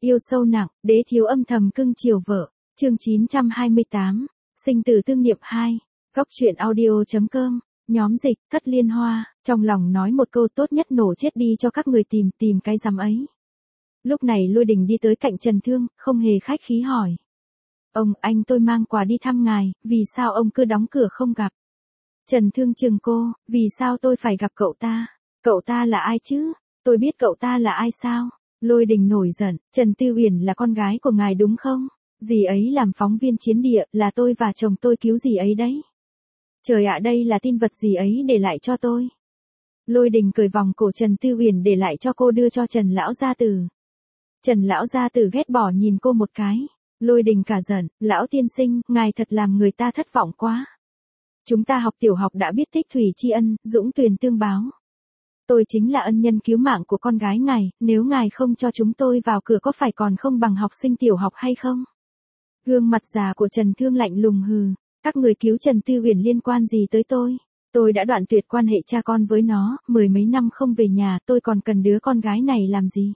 Yêu sâu nặng, đế thiếu âm thầm cưng chiều vợ. Chương 928, sinh tử tương niệm 2. Góc truyện audio.com. Nhóm dịch, Cất Liên Hoa, trong lòng nói một câu tốt nhất nổ chết đi cho các người tìm cái rắm ấy. Lúc này Lôi Đình đi tới cạnh Trần Thương, không hề khách khí hỏi. Ông, anh tôi mang quà đi thăm ngài, vì sao ông cứ đóng cửa không gặp? Trần Thương chừng cô, vì sao tôi phải gặp cậu ta? Cậu ta là ai chứ? Tôi biết cậu ta là ai sao? Lôi Đình nổi giận, Trần Tư Uyển là con gái của ngài đúng không? Dì ấy làm phóng viên chiến địa, là tôi và chồng tôi cứu dì ấy đấy. Trời ạ, đây là tin vật dì ấy để lại cho tôi. Lôi Đình cởi vòng cổ Trần Tư Uyển để lại cho cô đưa cho Trần Lão Gia Tử. Trần Lão Gia Tử ghét bỏ nhìn cô một cái. Lôi Đình cả giận, lão tiên sinh, ngài thật làm người ta thất vọng quá. Chúng ta học tiểu học đã biết tích thủy tri ân, dũng tuyền tương báo. Tôi chính là ân nhân cứu mạng của con gái ngài, nếu ngài không cho chúng tôi vào cửa có phải còn không bằng học sinh tiểu học hay không? Gương mặt già của Trần Thương lạnh lùng hừ, các người cứu Trần Tư Uyển liên quan gì tới tôi? Tôi đã đoạn tuyệt quan hệ cha con với nó, 10 mấy năm không về nhà, tôi còn cần đứa con gái này làm gì?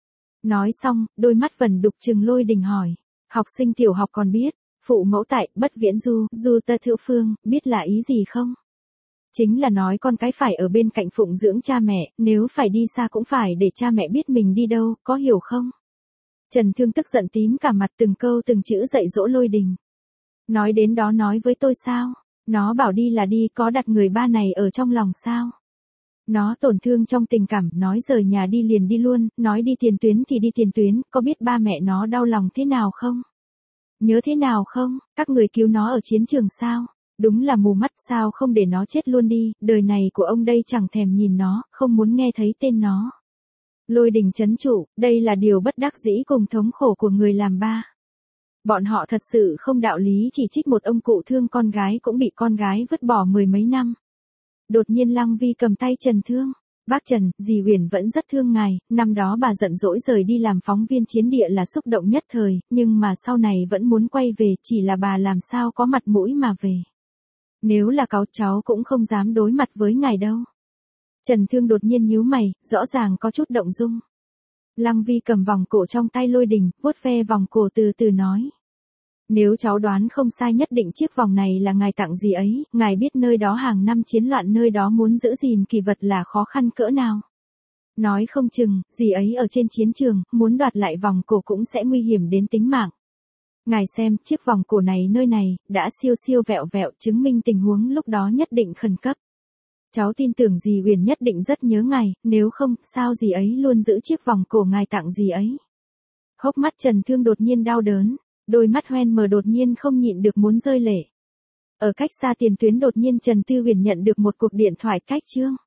Nói xong, đôi mắt vẩn đục trừng Lôi Đình hỏi, học sinh tiểu học còn biết, phụ mẫu tại, bất viễn du tơ thượng phương, biết là ý gì không? Chính là nói con cái phải ở bên cạnh phụng dưỡng cha mẹ, nếu phải đi xa cũng phải để cha mẹ biết mình đi đâu, có hiểu không? Trần Thương tức giận tím cả mặt, từng câu từng chữ dạy dỗ Lôi Đình. Nói đến đó nói với tôi sao? Nó bảo đi là đi, có đặt người ba này ở trong lòng sao? Nó tổn thương trong tình cảm, nói rời nhà đi liền đi luôn, nói đi tiền tuyến thì đi tiền tuyến, có biết ba mẹ nó đau lòng thế nào không? Nhớ thế nào không? Các người cứu nó ở chiến trường sao? Đúng là mù mắt, sao không để nó chết luôn đi, đời này của ông đây chẳng thèm nhìn nó, không muốn nghe thấy tên nó. Lôi Đình trấn trụ, đây là điều bất đắc dĩ cùng thống khổ của người làm ba. Bọn họ thật sự không đạo lý chỉ trích một ông cụ thương con gái cũng bị con gái vứt bỏ 10 mấy năm. Đột nhiên Lăng Vi cầm tay Trần Thương. Bác Trần, dì Uyển vẫn rất thương ngài, năm đó bà giận dỗi rời đi làm phóng viên chiến địa là xúc động nhất thời, nhưng mà sau này vẫn muốn quay về, chỉ là bà làm sao có mặt mũi mà về. Nếu là cháu cũng không dám đối mặt với ngài đâu. Trần Thương đột nhiên nhíu mày, rõ ràng có chút động dung. Lăng Vi cầm vòng cổ trong tay Lôi Đình, vuốt ve vòng cổ từ từ nói. Nếu cháu đoán không sai nhất định chiếc vòng này là ngài tặng dì ấy, ngài biết nơi đó hàng năm chiến loạn, nơi đó muốn giữ gìn kỳ vật là khó khăn cỡ nào. Nói không chừng, dì ấy ở trên chiến trường, muốn đoạt lại vòng cổ cũng sẽ nguy hiểm đến tính mạng. Ngài xem, chiếc vòng cổ này nơi này, đã siêu vẹo vẹo, chứng minh tình huống lúc đó nhất định khẩn cấp. Cháu tin tưởng dì Uyển nhất định rất nhớ ngài, nếu không, sao dì ấy luôn giữ chiếc vòng cổ ngài tặng dì ấy. Hốc mắt Trần Thương đột nhiên đau đớn, đôi mắt hoen mờ đột nhiên không nhịn được muốn rơi lệ. Ở cách xa tiền tuyến đột nhiên Trần Tư Uyển nhận được một cuộc điện thoại cách chương.